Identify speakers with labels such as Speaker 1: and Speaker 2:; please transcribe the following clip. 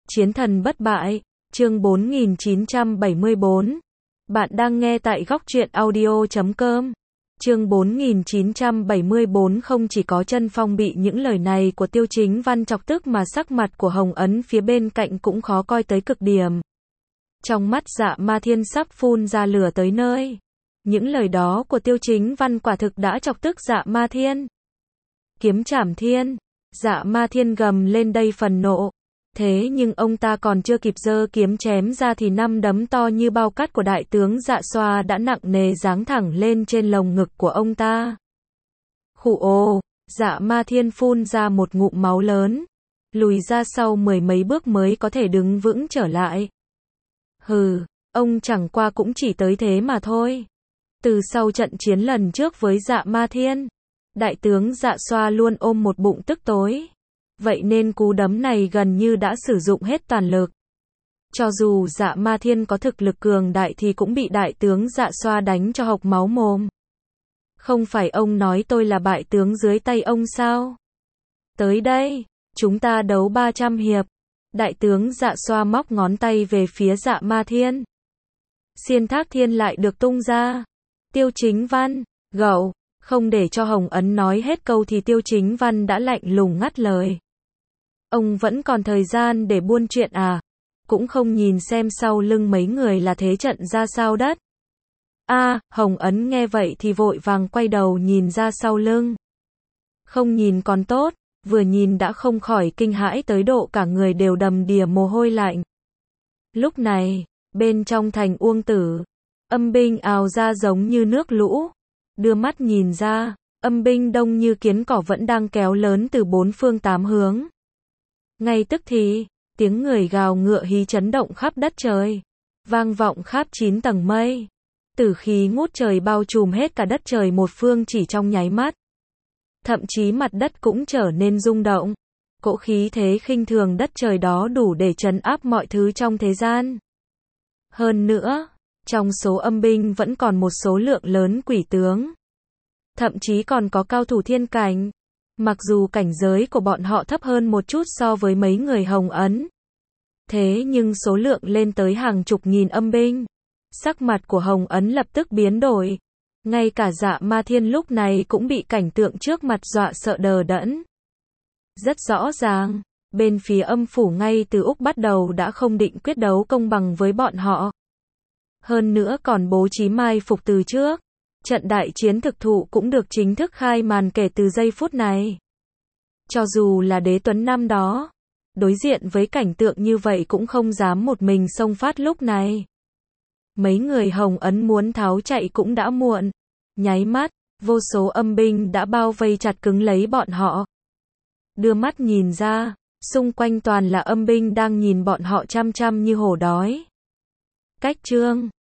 Speaker 1: Chiến thần bất bại, chương 4974. Bạn đang nghe tại góc truyện audio.com. Chương 4974. Không chỉ có Chân Phong bị những lời này của Tiêu Chính Văn chọc tức mà sắc mặt của Hồng Ấn phía bên cạnh cũng khó coi tới cực điểm. Trong mắt Dạ Ma Thiên sắp phun ra lửa tới nơi. Những lời đó của Tiêu Chính Văn quả thực đã chọc tức Dạ Ma Thiên. Kiếm Trảm Thiên. Dạ Ma Thiên gầm lên đầy phần nộ. Thế nhưng ông ta còn chưa kịp giơ kiếm chém ra thì năm đấm to như bao cát của đại tướng Dạ Xoa đã nặng nề giáng thẳng lên trên lồng ngực của ông ta. Khụ ồ, Dạ Ma Thiên phun ra một ngụm máu lớn, lùi ra sau mười mấy bước mới có thể đứng vững trở lại. Hừ, ông chẳng qua cũng chỉ tới thế mà thôi. Từ sau trận chiến lần trước với Dạ Ma Thiên, đại tướng Dạ Xoa luôn ôm một bụng tức tối. Vậy nên cú đấm này gần như đã sử dụng hết toàn lực. Cho dù Dạ Ma Thiên có thực lực cường đại thì cũng bị đại tướng Dạ Xoa đánh cho hộc máu mồm. Không phải ông nói tôi là bại tướng dưới tay ông sao? Tới đây, chúng ta đấu 300 hiệp. Đại tướng Dạ Xoa móc ngón tay về phía Dạ Ma Thiên. Xiên Thác Thiên lại được tung ra. Tiêu Chính Văn, gậu, không để cho Hồng Ấn nói hết câu thì Tiêu Chính Văn đã lạnh lùng ngắt lời. Ông vẫn còn thời gian để buôn chuyện à? Cũng không nhìn xem sau lưng mấy người là thế trận ra sao đất. Hồng Ấn nghe vậy thì vội vàng quay đầu nhìn ra sau lưng. Không nhìn còn tốt, vừa nhìn đã không khỏi kinh hãi tới độ cả người đều đầm đìa mồ hôi lạnh. Lúc này, bên trong thành Uông Tử, âm binh ào ra giống như nước lũ. Đưa mắt nhìn ra, âm binh đông như kiến cỏ vẫn đang kéo lớn từ bốn phương tám hướng. Ngay tức thì, tiếng người gào ngựa hí chấn động khắp đất trời, vang vọng khắp 9 tầng mây. Tử khí ngút trời bao trùm hết cả đất trời một phương chỉ trong nháy mắt. Thậm chí mặt đất cũng trở nên rung động. Cỗ khí thế khinh thường đất trời đó đủ để trấn áp mọi thứ trong thế gian. Hơn nữa, trong số âm binh vẫn còn một số lượng lớn quỷ tướng. Thậm chí còn có cao thủ thiên cảnh. Mặc dù cảnh giới của bọn họ thấp hơn một chút so với mấy người Hồng Ấn. Thế nhưng số lượng lên tới hàng chục nghìn âm binh. Sắc mặt của Hồng Ấn lập tức biến đổi. Ngay cả Dạ Ma Thiên lúc này cũng bị cảnh tượng trước mặt dọa sợ đờ đẫn. Rất rõ ràng, bên phía âm phủ ngay từ Úc bắt đầu đã không định quyết đấu công bằng với bọn họ. Hơn nữa còn bố trí mai phục từ trước. Trận đại chiến thực thụ cũng được chính thức khai màn kể từ giây phút này. Cho dù là Đế Tuấn năm đó, đối diện với cảnh tượng như vậy cũng không dám một mình xông phát lúc này. Mấy người Hồng Ấn muốn tháo chạy cũng đã muộn. Nháy mắt, vô số âm binh đã bao vây chặt cứng lấy bọn họ. Đưa mắt nhìn ra, xung quanh toàn là âm binh đang nhìn bọn họ chăm chăm như hổ đói. Cách chương